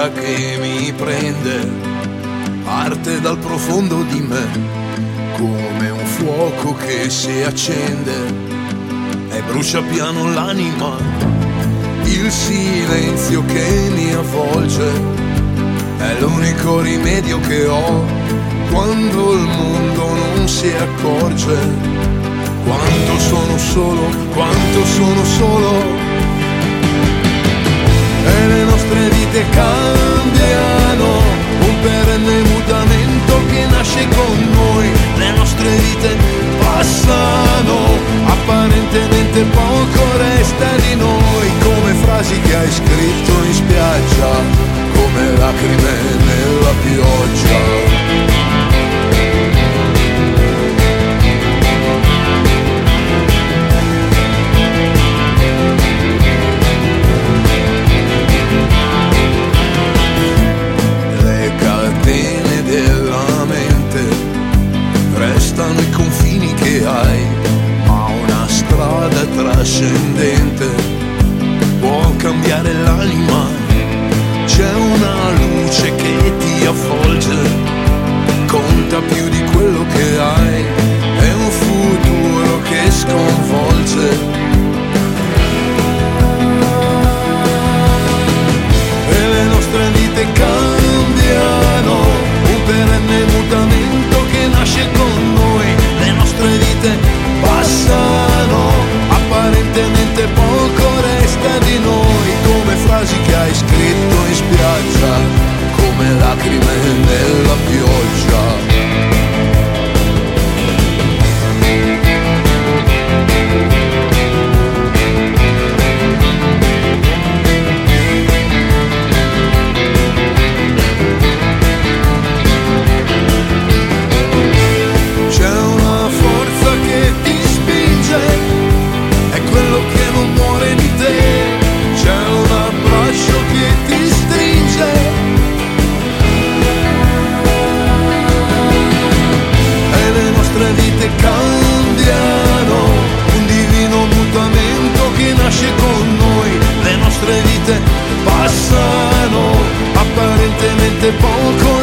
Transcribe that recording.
paura che mi prende parte dal profondo di me, come un fuoco che si accende e brucia piano l'anima. Il silenzio che mi avvolge è l'unico rimedio che ho quando il mondo non si accorge. Quanto sono solo, quanto sono solo. E le nostre vite cambiano, un perenne mutamento che nasce con noi. Le nostre vite passano, apparentemente poco resta di noi, come frasi che hai scritto in spiaggia, come lacrime nella pioggia. Della mente restano i confini che hai, ma una strada trascendente può cambiare l'anima. C'è una luce che ti avvolge, conta più di quello che hai, è un futuro che sconvolge. E le nostre vite cambiano, un perenne mutamento che nasce con noi. Le nostre vite passano, apparentemente poco resta di noi, come frasi che hai scritto in spiaggia, come lacrime nella pioggia. Cambiano, un divino mutamento che nasce con noi. Le nostre vite passano, apparentemente poco